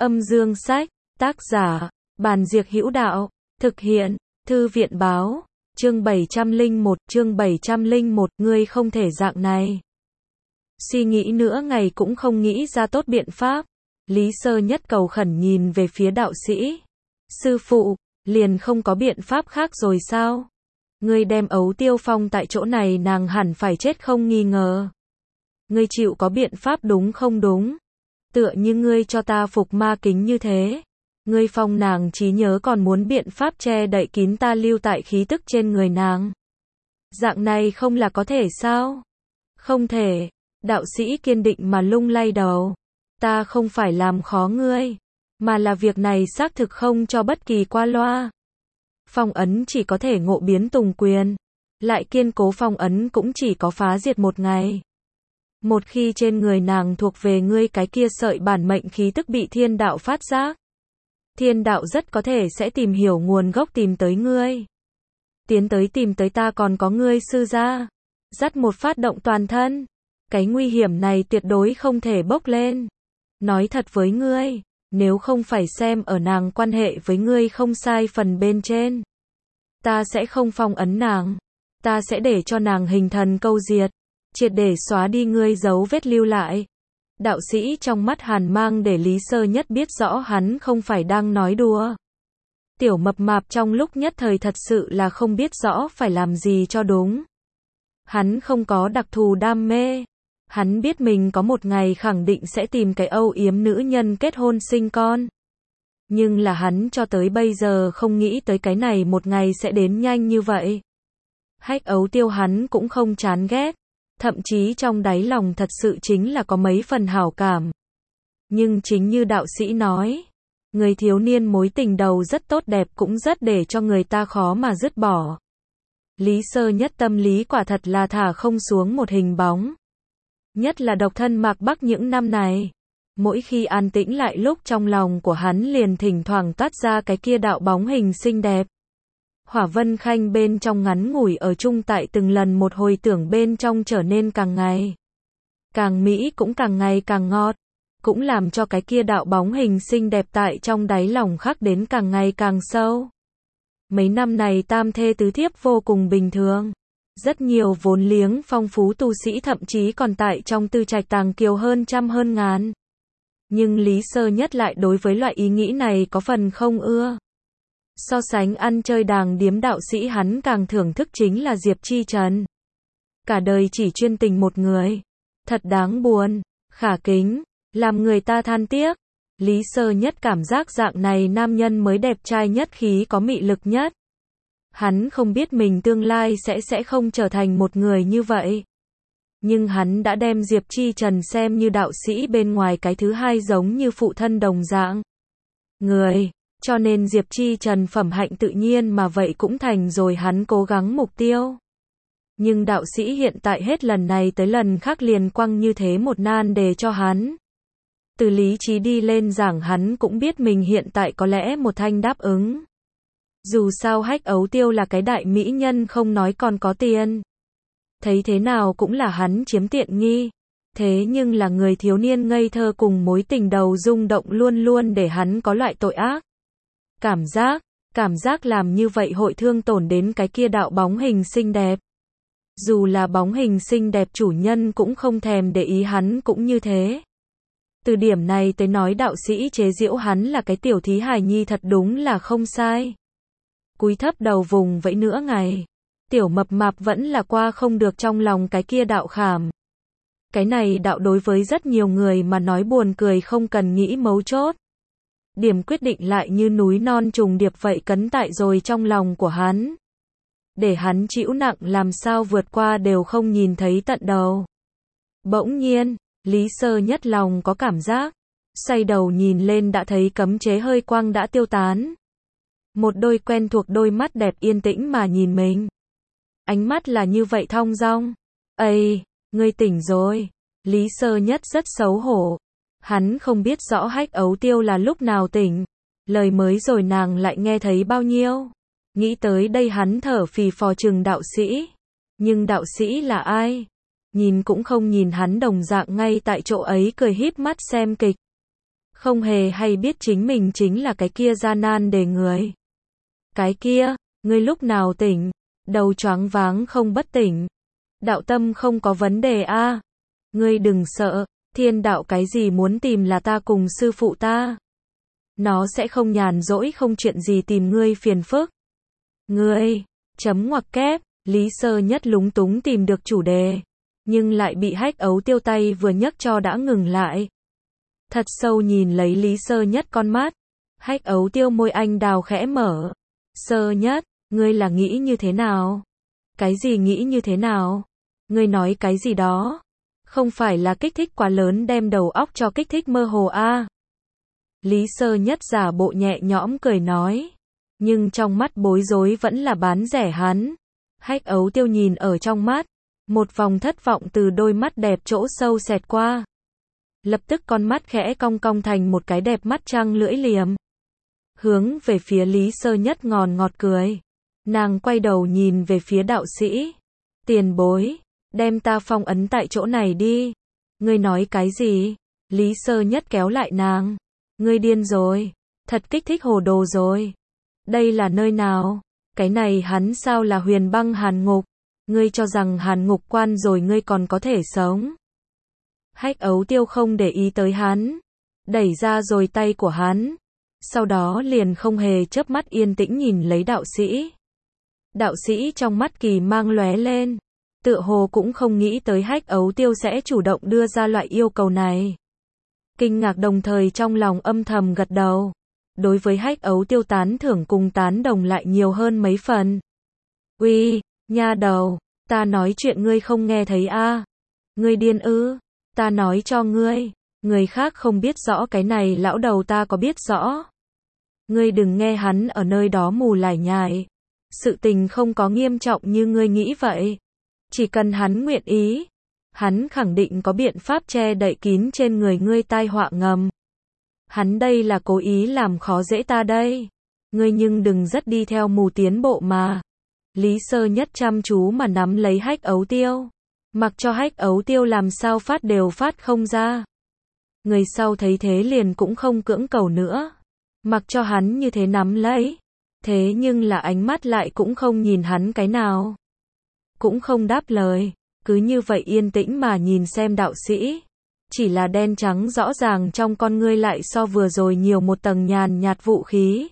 Âm dương sách, tác giả, Bàn Diệc Hữu Đạo, thực hiện, Thư viện Báo, chương 701, ngươi không thể dạng này. Suy nghĩ nữa ngày cũng không nghĩ ra tốt biện pháp. Lý Sơ Nhất cầu khẩn nhìn về phía đạo sĩ. Sư phụ, liền không có biện pháp khác rồi sao? Ngươi đem Ấu Tiêu phong tại chỗ này nàng hẳn phải chết không nghi ngờ. Ngươi chịu có biện pháp đúng không đúng? Tựa như ngươi cho ta phục ma kính như thế. Ngươi phong nàng trí nhớ còn muốn biện pháp che đậy kín ta lưu tại khí tức trên người nàng. Dạng này không là có thể sao? Không thể. Đạo sĩ kiên định mà lung lay đầu. Ta không phải làm khó ngươi, mà là việc này xác thực không cho bất kỳ qua loa. Phong ấn chỉ có thể ngộ biến tùng quyền, lại kiên cố phong ấn cũng chỉ có phá diệt một ngày. Một khi trên người nàng thuộc về ngươi cái kia sợi bản mệnh khí tức bị thiên đạo phát giác, thiên đạo rất có thể sẽ tìm hiểu nguồn gốc tìm tới ngươi. Tiến tới tìm tới ta còn có ngươi sư gia, dắt một phát động toàn thân. Cái nguy hiểm này tuyệt đối không thể bốc lên. Nói thật với ngươi, nếu không phải xem ở nàng quan hệ với ngươi không sai phần bên trên, ta sẽ không phong ấn nàng. Ta sẽ để cho nàng hình thần câu diệt, triệt để xóa đi ngươi dấu vết lưu lại. Đạo sĩ trong mắt hàn mang để Lý Sơ Nhất biết rõ hắn không phải đang nói đùa. Tiểu mập mạp trong lúc nhất thời thật sự là không biết rõ phải làm gì cho đúng. Hắn không có đặc thù đam mê. Hắn biết mình có một ngày khẳng định sẽ tìm cái âu yếm nữ nhân kết hôn sinh con. Nhưng là hắn cho tới bây giờ không nghĩ tới cái này một ngày sẽ đến nhanh như vậy. Hách Ấu Tiêu hắn cũng không chán ghét. Thậm chí trong đáy lòng thật sự chính là có mấy phần hảo cảm. Nhưng chính như đạo sĩ nói, người thiếu niên mối tình đầu rất tốt đẹp cũng rất để cho người ta khó mà dứt bỏ. Lý Sơ Nhất tâm lý quả thật là thả không xuống một hình bóng. Nhất là độc thân Mạc Bắc những năm này. Mỗi khi an tĩnh lại lúc trong lòng của hắn liền thỉnh thoảng toát ra cái kia đạo bóng hình xinh đẹp. Hỏa Vân Khanh bên trong ngắn ngủi ở chung tại từng lần một hồi tưởng bên trong trở nên càng ngày càng mỹ cũng càng ngày càng ngọt. Cũng làm cho cái kia đạo bóng hình xinh đẹp tại trong đáy lòng khắc đến càng ngày càng sâu. Mấy năm này tam thê tứ thiếp vô cùng bình thường. Rất nhiều vốn liếng phong phú tu sĩ thậm chí còn tại trong tư trạch tàng kiều hơn trăm hơn ngàn. Nhưng Lý Sơ Nhất lại đối với loại ý nghĩ này có phần không ưa. So sánh ăn chơi đàng điếm đạo sĩ hắn càng thưởng thức chính là Diệp Chi Trần. Cả đời chỉ chuyên tình một người. Thật đáng buồn, khả kính, làm người ta than tiếc. Lý Sơ Nhất cảm giác dạng này nam nhân mới đẹp trai nhất khí có mị lực nhất. Hắn không biết mình tương lai sẽ không trở thành một người như vậy. Nhưng hắn đã đem Diệp Chi Trần xem như đạo sĩ bên ngoài cái thứ hai giống như phụ thân đồng dạng. Người, cho nên Diệp Chi Trần phẩm hạnh tự nhiên mà vậy cũng thành rồi hắn cố gắng mục tiêu. Nhưng đạo sĩ hiện tại hết lần này tới lần khác liền quăng như thế một nan đề cho hắn. Từ lý trí đi lên giảng hắn cũng biết mình hiện tại có lẽ một thanh đáp ứng. Dù sao Hách Ấu Tiêu là cái đại mỹ nhân không nói còn có tiền. Thấy thế nào cũng là hắn chiếm tiện nghi. Thế nhưng là người thiếu niên ngây thơ cùng mối tình đầu rung động luôn luôn để hắn có loại tội ác. Cảm giác làm như vậy hội thương tổn đến cái kia đạo bóng hình xinh đẹp. Dù là bóng hình xinh đẹp chủ nhân cũng không thèm để ý hắn cũng như thế. Từ điểm này tới nói đạo sĩ chế giễu hắn là cái tiểu thí hài nhi thật đúng là không sai. Cúi thấp đầu vùng vẫy nửa ngày. Tiểu mập mạp vẫn là qua không được trong lòng cái kia đạo khảm. Cái này đạo đối với rất nhiều người mà nói buồn cười không cần nghĩ mấu chốt. Điểm quyết định lại như núi non trùng điệp vậy cấn tại rồi trong lòng của hắn. Để hắn chịu nặng làm sao vượt qua đều không nhìn thấy tận đầu. Bỗng nhiên, Lý Sơ Nhất lòng có cảm giác. Xoay đầu nhìn lên đã thấy cấm chế hơi quang đã tiêu tán. Một đôi quen thuộc đôi mắt đẹp yên tĩnh mà nhìn mình. Ánh mắt là như vậy thong dong. Ây, ngươi tỉnh rồi. Lý Sơ Nhất rất xấu hổ. Hắn không biết rõ Hách Ấu Tiêu là lúc nào tỉnh. Lời mới rồi nàng lại nghe thấy bao nhiêu. Nghĩ tới đây hắn thở phì phò chừng đạo sĩ. Nhưng đạo sĩ là ai? Nhìn cũng không nhìn hắn đồng dạng ngay tại chỗ ấy cười híp mắt xem kịch. không hề hay biết chính mình chính là cái kia gian nan đề người. Cái kia, ngươi lúc nào tỉnh, đầu choáng váng không bất tỉnh. Đạo tâm không có vấn đề a. Ngươi đừng sợ, thiên đạo cái gì muốn tìm là ta cùng sư phụ ta. Nó sẽ không nhàn rỗi không chuyện gì tìm ngươi phiền phức. Ngươi, chấm ngoặc kép, Lý Sơ Nhất lúng túng tìm được chủ đề, nhưng lại bị Hách Ấu Tiêu tay vừa nhấc cho đã ngừng lại. Thật sâu nhìn lấy Lý Sơ Nhất con mắt, Hách Ấu Tiêu môi anh đào khẽ mở. Sơ Nhất, ngươi là nghĩ như thế nào? Cái gì nghĩ như thế nào? Ngươi nói cái gì đó? Không phải là kích thích quá lớn đem đầu óc cho kích thích mơ hồ a? Lý Sơ Nhất giả bộ nhẹ nhõm cười nói, nhưng trong mắt bối rối vẫn là bán rẻ hắn. Hách Ấu Tiêu nhìn ở trong mắt, một vòng thất vọng từ đôi mắt đẹp chỗ sâu xẹt qua. Lập tức con mắt khẽ cong cong thành một cái đẹp mắt trăng lưỡi liềm. Hướng về phía Lý Sơ Nhất ngọt cười. Nàng quay đầu nhìn về phía đạo sĩ. Tiền bối, đem ta phong ấn tại chỗ này đi. Ngươi nói cái gì? Lý Sơ Nhất kéo lại nàng. Ngươi điên rồi, thật kích thích hồ đồ rồi. Đây là nơi nào? Cái này hắn sao là Huyền Băng Hàn Ngục? Ngươi cho rằng Hàn Ngục quan rồi ngươi còn có thể sống? Hách Ấu Tiêu không để ý tới hắn, đẩy ra rồi tay của hắn, sau đó liền không hề chớp mắt yên tĩnh nhìn lấy đạo sĩ. Đạo sĩ trong mắt kỳ mang lóe lên, tựa hồ cũng không nghĩ tới Hách Ấu Tiêu sẽ chủ động đưa ra loại yêu cầu này. Kinh ngạc đồng thời trong lòng âm thầm gật đầu. Đối với Hách Ấu Tiêu tán thưởng cùng tán đồng lại nhiều hơn mấy phần. Uy, nha đầu, ta nói chuyện ngươi không nghe thấy a? Ngươi điên ư? Ta nói cho ngươi, người khác không biết rõ cái này lão đầu ta có biết rõ. Ngươi đừng nghe hắn ở nơi đó mù lải nhải. Sự tình không có nghiêm trọng như ngươi nghĩ vậy. Chỉ cần hắn nguyện ý, hắn khẳng định có biện pháp che đậy kín trên người ngươi tai họa ngầm. Hắn đây là cố ý làm khó dễ ta đây. Ngươi nhưng đừng rất đi theo mù tiến bộ mà. Lý Sơ Nhất chăm chú mà nắm lấy Hách Ấu Tiêu. Mặc cho Hách Ấu Tiêu làm sao phát đều phát không ra. Người sau thấy thế liền cũng không cưỡng cầu nữa. Mặc cho hắn như thế nắm lấy. Thế nhưng là ánh mắt lại cũng không nhìn hắn cái nào. Cũng không đáp lời. Cứ như vậy yên tĩnh mà nhìn xem đạo sĩ. Chỉ là đen trắng rõ ràng trong con ngươi lại so vừa rồi nhiều một tầng nhàn nhạt vũ khí.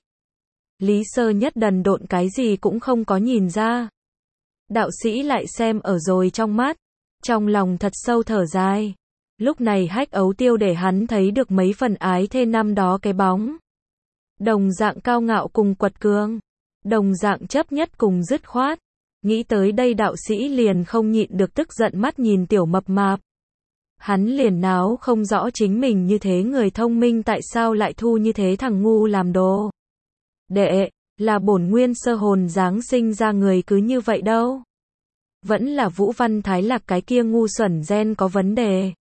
Lý Sơ Nhất đần độn cái gì cũng không có nhìn ra. Đạo sĩ lại xem ở rồi trong mắt. Trong lòng thật sâu thở dài. Lúc này Hách Ấu Tiêu để hắn thấy được mấy phần ái thê năm đó cái bóng. Đồng dạng cao ngạo cùng quật cường. Đồng dạng chấp nhất cùng dứt khoát. Nghĩ tới đây đạo sĩ liền không nhịn được tức giận mắt nhìn tiểu mập mạp. Hắn liền náo không rõ chính mình như thế người thông minh tại sao lại thu như thế thằng ngu làm đồ. Đệ, là bổn nguyên sơ hồn giáng sinh ra người cứ như vậy đâu. Vẫn là Vũ Văn Thái Lạc cái kia ngu xuẩn gen có vấn đề.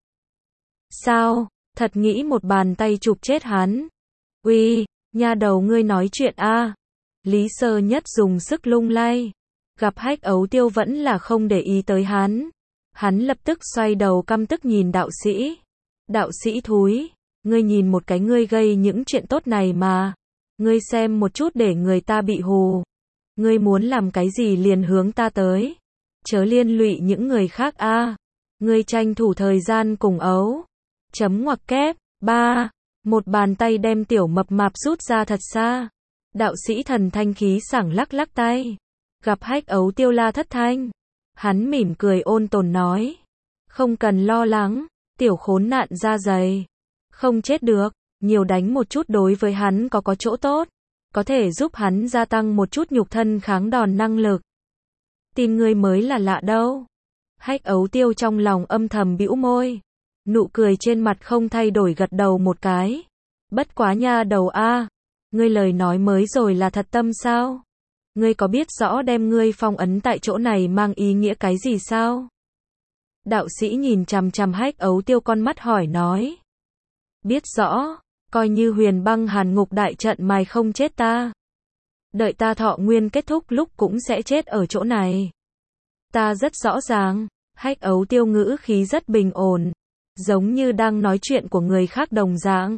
Sao, thật nghĩ một bàn tay chụp chết hắn. Uy, nha đầu ngươi nói chuyện a. Lý Sơ Nhất dùng sức lung lay. Gặp Hách Ấu Tiêu vẫn là không để ý tới hắn. Hắn lập tức xoay đầu căm tức nhìn đạo sĩ. Đạo sĩ thúi, ngươi nhìn một cái ngươi gây những chuyện tốt này mà. Ngươi xem một chút để người ta bị hù. Ngươi muốn làm cái gì liền hướng ta tới. Chớ liên lụy những người khác a. Ngươi tranh thủ thời gian cùng ấu. Chấm ngoặc kép, 3. Một bàn tay đem tiểu mập mạp rút ra thật xa. Đạo sĩ thần thanh khí sảng lắc lắc tay. Gặp Hách Ấu Tiêu la thất thanh. Hắn mỉm cười ôn tồn nói. Không cần lo lắng, tiểu khốn nạn da dày. Không chết được, nhiều đánh một chút đối với hắn có chỗ tốt. Có thể giúp hắn gia tăng một chút nhục thân kháng đòn năng lực. Tin ngươi mới là lạ đâu. Hách Ấu Tiêu trong lòng âm thầm bĩu môi. Nụ cười trên mặt không thay đổi gật đầu một cái. Bất quá nha đầu a, ngươi lời nói mới rồi là thật tâm sao? Ngươi có biết rõ đem ngươi phong ấn tại chỗ này mang ý nghĩa cái gì sao? Đạo sĩ nhìn chằm chằm Hách Ấu Tiêu con mắt hỏi nói. Biết rõ, coi như Huyền Băng Hàn Ngục đại trận mày không chết ta. Đợi ta thọ nguyên kết thúc lúc cũng sẽ chết ở chỗ này. Ta rất rõ ràng, Hách Ấu Tiêu ngữ khí rất bình ổn, giống như đang nói chuyện của người khác đồng dạng.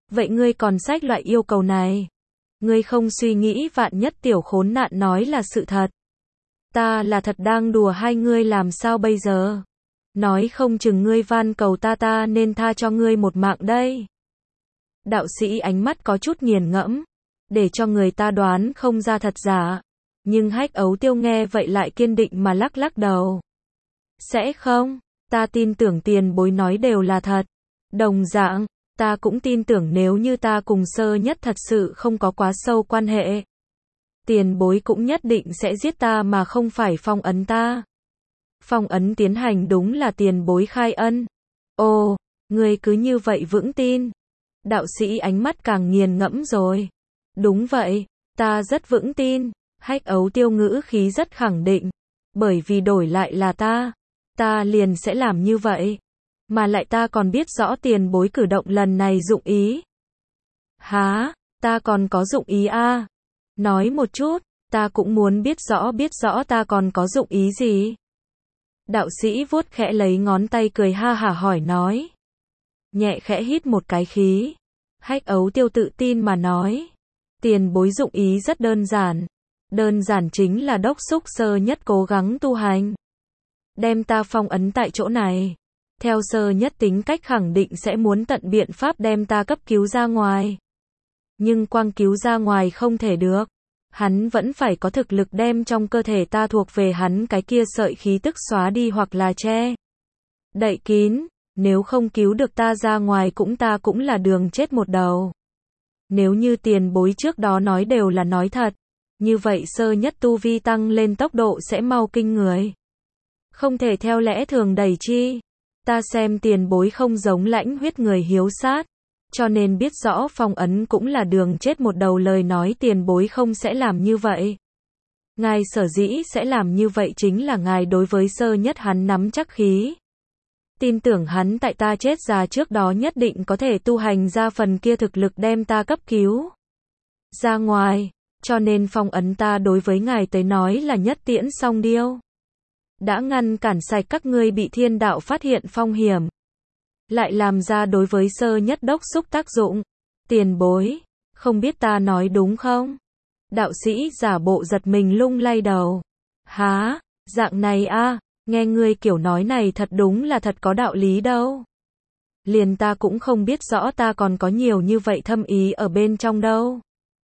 Vậy ngươi còn xách loại yêu cầu này? Ngươi không suy nghĩ vạn nhất tiểu khốn nạn nói là sự thật. Ta là thật đang đùa hay ngươi làm sao bây giờ? Nói không chừng ngươi van cầu ta nên tha cho ngươi một mạng đây. Đạo sĩ ánh mắt có chút nghiền ngẫm, để cho người ta đoán không ra thật giả. Nhưng Hách Ấu Tiêu nghe vậy lại kiên định mà lắc lắc đầu. Sẽ không, ta tin tưởng tiền bối nói đều là thật. Đồng dạng, ta cũng tin tưởng nếu như ta cùng Sơ Nhất thật sự không có quá sâu quan hệ. Tiền bối cũng nhất định sẽ giết ta mà không phải phong ấn ta. Phong ấn tiến hành đúng là tiền bối khai ân. Ồ, ngươi cứ như vậy vững tin. Đạo sĩ ánh mắt càng nghiền ngẫm rồi. Đúng vậy, ta rất vững tin. Hách Ấu Tiêu ngữ khí rất khẳng định. Bởi vì đổi lại là ta liền sẽ làm như vậy. Mà lại ta còn biết rõ tiền bối cử động lần này dụng ý. Hả, ta còn có dụng ý à? Nói một chút, ta cũng muốn biết rõ ta còn có dụng ý gì. Đạo sĩ vuốt khẽ lấy ngón tay cười ha hả hỏi nói. Nhẹ khẽ hít một cái khí. Hách Ấu Tiêu tự tin mà nói. Tiền bối dụng ý rất đơn giản. Đơn giản chính là đốc xúc Sơ Nhất cố gắng tu hành. Đem ta phong ấn tại chỗ này. Theo Sơ Nhất tính cách khẳng định sẽ muốn tận biện pháp đem ta cấp cứu ra ngoài. Nhưng quang cứu ra ngoài không thể được. Hắn vẫn phải có thực lực đem trong cơ thể ta thuộc về hắn cái kia sợi khí tức xóa đi hoặc là che đậy kín. Nếu không cứu được ta ra ngoài ta cũng là đường chết một đầu. Nếu như tiền bối trước đó nói đều là nói thật, như vậy Sơ Nhất tu vi tăng lên tốc độ sẽ mau kinh người. Không thể theo lẽ thường đẩy chi. Ta xem tiền bối không giống lãnh huyết người hiếu sát. Cho nên biết rõ phong ấn cũng là đường chết một đầu lời nói tiền bối không sẽ làm như vậy. Ngài sở dĩ sẽ làm như vậy chính là ngài đối với Sơ Nhất hắn nắm chắc khí. Tin tưởng hắn tại ta chết già trước đó nhất định có thể tu hành ra phần kia thực lực đem ta cấp cứu ra ngoài. Cho nên phong ấn ta đối với ngài tới nói là nhất tiễn song điêu. Đã ngăn cản sạch các ngươi bị thiên đạo phát hiện phong hiểm. Lại làm ra đối với Sơ Nhất đốc xúc tác dụng. Tiền bối, không biết ta nói đúng không? Đạo sĩ giả bộ giật mình lung lay đầu. Hả, dạng này à, nghe ngươi kiểu nói này thật đúng là thật có đạo lý đâu. Liền ta cũng không biết rõ ta còn có nhiều như vậy thâm ý ở bên trong đâu.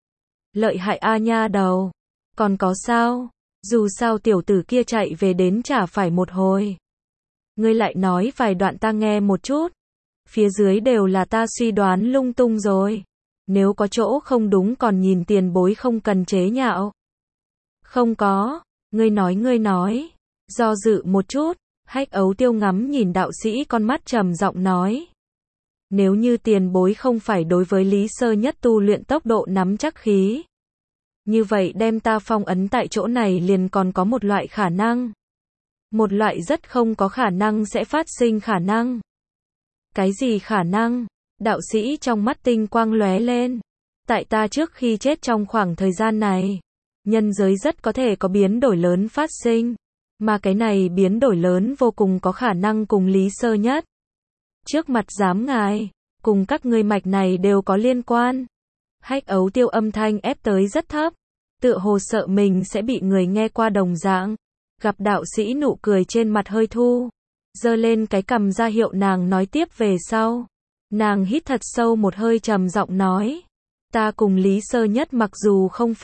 Lợi hại a nha đầu. Còn có sao? Dù sao tiểu tử kia chạy về đến chả phải một hồi. Ngươi lại nói vài đoạn ta nghe một chút. Phía dưới đều là ta suy đoán lung tung rồi. Nếu có chỗ không đúng còn nhìn tiền bối không cần chế nhạo. Không có, ngươi nói. Do dự một chút, Hách Ấu Tiêu ngắm nhìn đạo sĩ con mắt trầm giọng nói. Nếu như tiền bối không phải đối với Lý Sơ Nhất tu luyện tốc độ nắm chắc khí. Như vậy đem ta phong ấn tại chỗ này liền còn có một loại khả năng. Một loại rất không có khả năng sẽ phát sinh khả năng. Cái gì khả năng? Đạo sĩ trong mắt tinh quang lóe lên. Tại ta trước khi chết trong khoảng thời gian này, nhân giới rất có thể có biến đổi lớn phát sinh. Mà cái này biến đổi lớn vô cùng có khả năng cùng Lý Sơ Nhất. Trước mặt giám ngài, cùng các ngươi mạch này đều có liên quan. Hách Ấu Tiêu âm thanh ép tới rất thấp, tựa hồ sợ mình sẽ bị người nghe qua đồng dạng. Gặp đạo sĩ nụ cười trên mặt hơi thu, giơ lên cái cằm ra hiệu nàng nói tiếp về sau. Nàng hít thật sâu một hơi trầm giọng nói, ta cùng Lý Sơ Nhất mặc dù không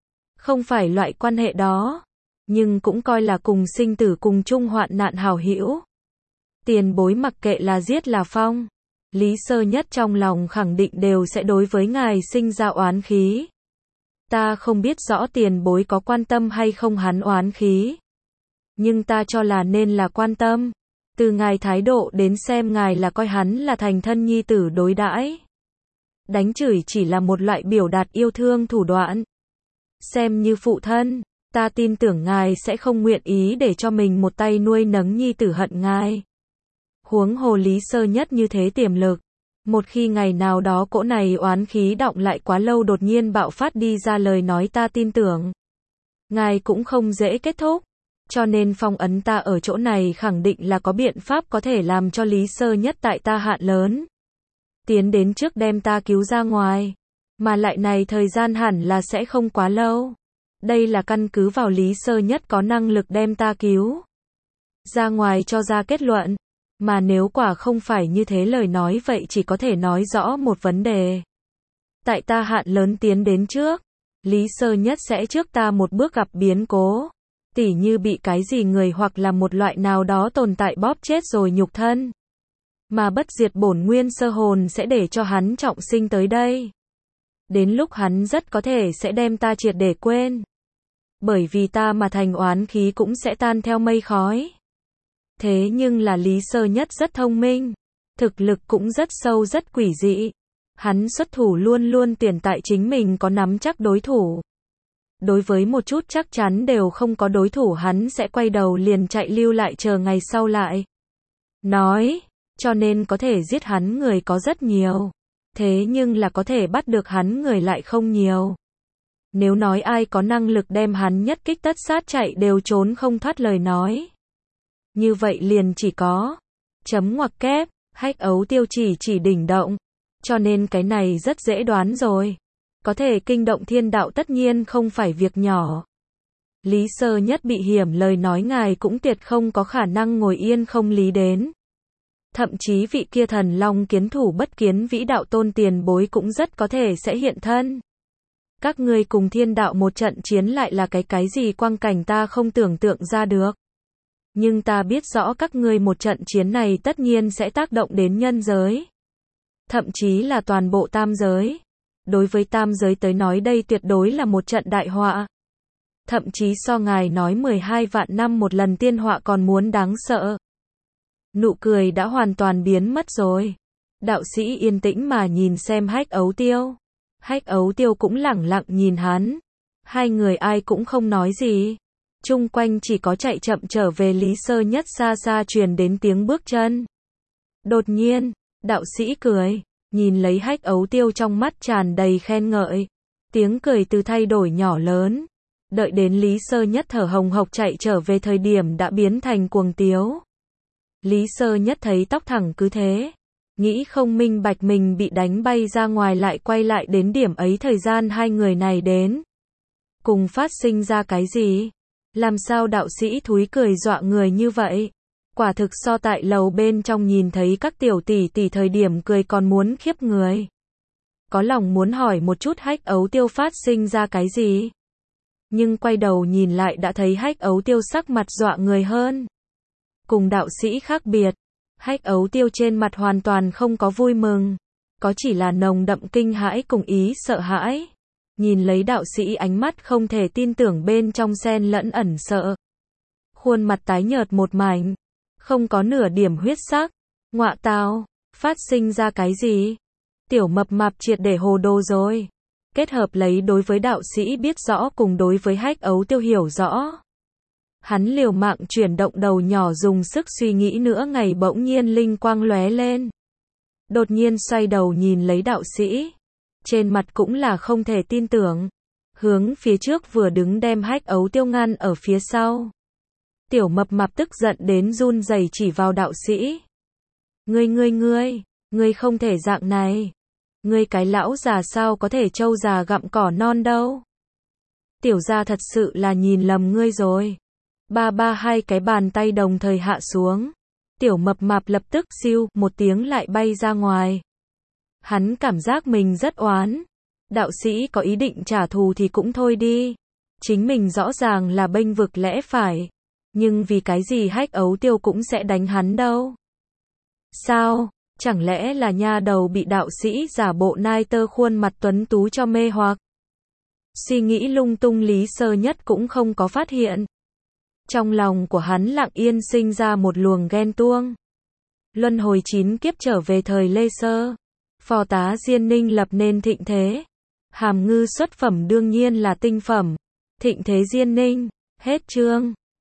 phải loại quan hệ đó, nhưng cũng coi là cùng sinh tử cùng chung hoạn nạn hảo hữu. Tiền bối mặc kệ là giết là phong, Lý Sơ Nhất trong lòng khẳng định đều sẽ đối với ngài sinh ra oán khí. Ta không biết rõ tiền bối có quan tâm hay không hắn oán khí. Nhưng ta cho là nên là quan tâm. Từ ngài thái độ đến xem ngài là coi hắn là thành thân nhi tử đối đãi. Đánh chửi chỉ là một loại biểu đạt yêu thương thủ đoạn. Xem như phụ thân, ta tin tưởng ngài sẽ không nguyện ý để cho mình một tay nuôi nấng nhi tử hận ngài. Huống hồ Lý Sơ Nhất như thế tiềm lực. Một khi ngày nào đó cỗ này oán khí đọng lại quá lâu đột nhiên bạo phát đi ra lời nói ta tin tưởng. Ngài cũng không dễ kết thúc. Cho nên phong ấn ta ở chỗ này khẳng định là có biện pháp có thể làm cho Lý Sơ Nhất tại ta hạn lớn. tiến đến trước đem ta cứu ra ngoài. Mà lại này thời gian hẳn là sẽ không quá lâu. Đây là căn cứ vào Lý Sơ Nhất có năng lực đem ta cứu ra ngoài cho ra kết luận. Mà nếu quả không phải như thế lời nói vậy chỉ có thể nói rõ một vấn đề. Tại ta hạn lớn tiến đến trước, Lý Sơ Nhất sẽ trước ta một bước gặp biến cố. Tỉ như bị cái gì người hoặc là một loại nào đó tồn tại bóp chết rồi nhục thân. Mà bất diệt bổn nguyên sơ hồn sẽ để cho hắn trọng sinh tới đây. Đến lúc hắn rất có thể sẽ đem ta triệt để quên. Bởi vì ta mà thành oán khí cũng sẽ tan theo mây khói. Thế nhưng là Lý Sơ Nhất rất thông minh. Thực lực cũng rất sâu rất quỷ dị. Hắn xuất thủ luôn luôn tiền tại chính mình có nắm chắc đối thủ. Đối với một chút chắc chắn đều không có đối thủ hắn sẽ quay đầu liền chạy lưu lại chờ ngày sau lại. Nói, cho nên có thể giết hắn người có rất nhiều. Thế nhưng là có thể bắt được hắn người lại không nhiều. Nếu nói ai có năng lực đem hắn nhất kích tất sát chạy đều trốn không thoát lời nói. Như vậy liền chỉ có chấm ngoặc kép, Hách Ấu Tiêu chỉ đỉnh động. Cho nên cái này rất dễ đoán rồi. Có thể kinh động thiên đạo tất nhiên không phải việc nhỏ. Lý Sơ Nhất bị hiểm lời nói ngài cũng tuyệt không có khả năng ngồi yên không lý đến. Thậm chí vị kia thần long kiến thủ bất kiến vĩ đạo tôn tiền bối cũng rất có thể sẽ hiện thân. Các ngươi cùng thiên đạo một trận chiến lại là cái gì quang cảnh ta không tưởng tượng ra được. Nhưng ta biết rõ các ngươi một trận chiến này tất nhiên sẽ tác động đến nhân giới. Thậm chí là toàn bộ tam giới. Đối với tam giới tới nói đây tuyệt đối là một trận đại họa. Thậm chí so ngài nói 12 vạn năm một lần tiên họa còn muốn đáng sợ. Nụ cười đã hoàn toàn biến mất rồi. Đạo sĩ yên tĩnh mà nhìn xem Hách Ấu Tiêu. Hách Ấu Tiêu cũng lẳng lặng nhìn hắn. Hai người ai cũng không nói gì. Chung quanh chỉ có chạy chậm trở về Lý Sơ Nhất xa xa truyền đến tiếng bước chân. Đột nhiên, đạo sĩ cười, nhìn lấy Hách Ấu Tiêu trong mắt tràn đầy khen ngợi. Tiếng cười từ thay đổi nhỏ lớn. Đợi đến Lý Sơ Nhất thở hồng hộc chạy trở về thời điểm đã biến thành cuồng tiếu. Lý Sơ Nhất thấy tóc thẳng cứ thế. Nghĩ không minh bạch mình bị đánh bay ra ngoài lại quay lại đến điểm ấy thời gian hai người này đến. Cùng phát sinh ra cái gì? Làm sao đạo sĩ thúi cười dọa người như vậy? Quả thực so tại lầu bên trong nhìn thấy các tiểu tỷ tỷ thời điểm cười còn muốn khiếp người. Có lòng muốn hỏi một chút Hách Ấu Tiêu phát sinh ra cái gì? Nhưng quay đầu nhìn lại đã thấy Hách Ấu Tiêu sắc mặt dọa người hơn. Cùng đạo sĩ khác biệt, Hách Ấu Tiêu trên mặt hoàn toàn không có vui mừng, có chỉ là nồng đậm kinh hãi cùng ý sợ hãi. Nhìn lấy đạo sĩ ánh mắt không thể tin tưởng bên trong xen lẫn ẩn sợ. Khuôn mặt tái nhợt một mảnh, không có nửa điểm huyết sắc. Ngọa tào, phát sinh ra cái gì? Tiểu mập mạp triệt để hồ đồ rồi. Kết hợp lấy đối với đạo sĩ biết rõ cùng đối với Hách Ấu Tiêu hiểu rõ. Hắn liều mạng chuyển động đầu nhỏ dùng sức suy nghĩ nữa ngày bỗng nhiên linh quang lóe lên. Đột nhiên xoay đầu nhìn lấy đạo sĩ. Trên mặt cũng là không thể tin tưởng. Hướng phía trước vừa đứng đem Hách Ấu Tiêu ngăn ở phía sau. Tiểu mập mạp tức giận đến run rẩy chỉ vào đạo sĩ. Ngươi không thể dạng này. Ngươi cái lão già sao có thể trâu già gặm cỏ non đâu. Tiểu gia thật sự là nhìn lầm ngươi rồi. Ba hai cái bàn tay đồng thời hạ xuống. Tiểu mập mạp lập tức siêu một tiếng lại bay ra ngoài. Hắn cảm giác mình rất oán. Đạo sĩ có ý định trả thù thì cũng thôi đi. Chính mình rõ ràng là bênh vực lẽ phải. Nhưng vì cái gì Hách Ấu Tiêu cũng sẽ đánh hắn đâu. Sao? Chẳng lẽ là nha đầu bị đạo sĩ giả bộ nai tơ khuôn mặt tuấn tú cho mê hoặc? Suy nghĩ lung tung Lý Sơ Nhất cũng không có phát hiện. Trong lòng của hắn lặng yên sinh ra một luồng ghen tuông. Luân hồi 9 kiếp trở về thời Lê Sơ. Phò tá Diên Ninh lập nên thịnh thế. Hàm ngư xuất phẩm đương nhiên là tinh phẩm. Thịnh thế Diên Ninh. Hết chương.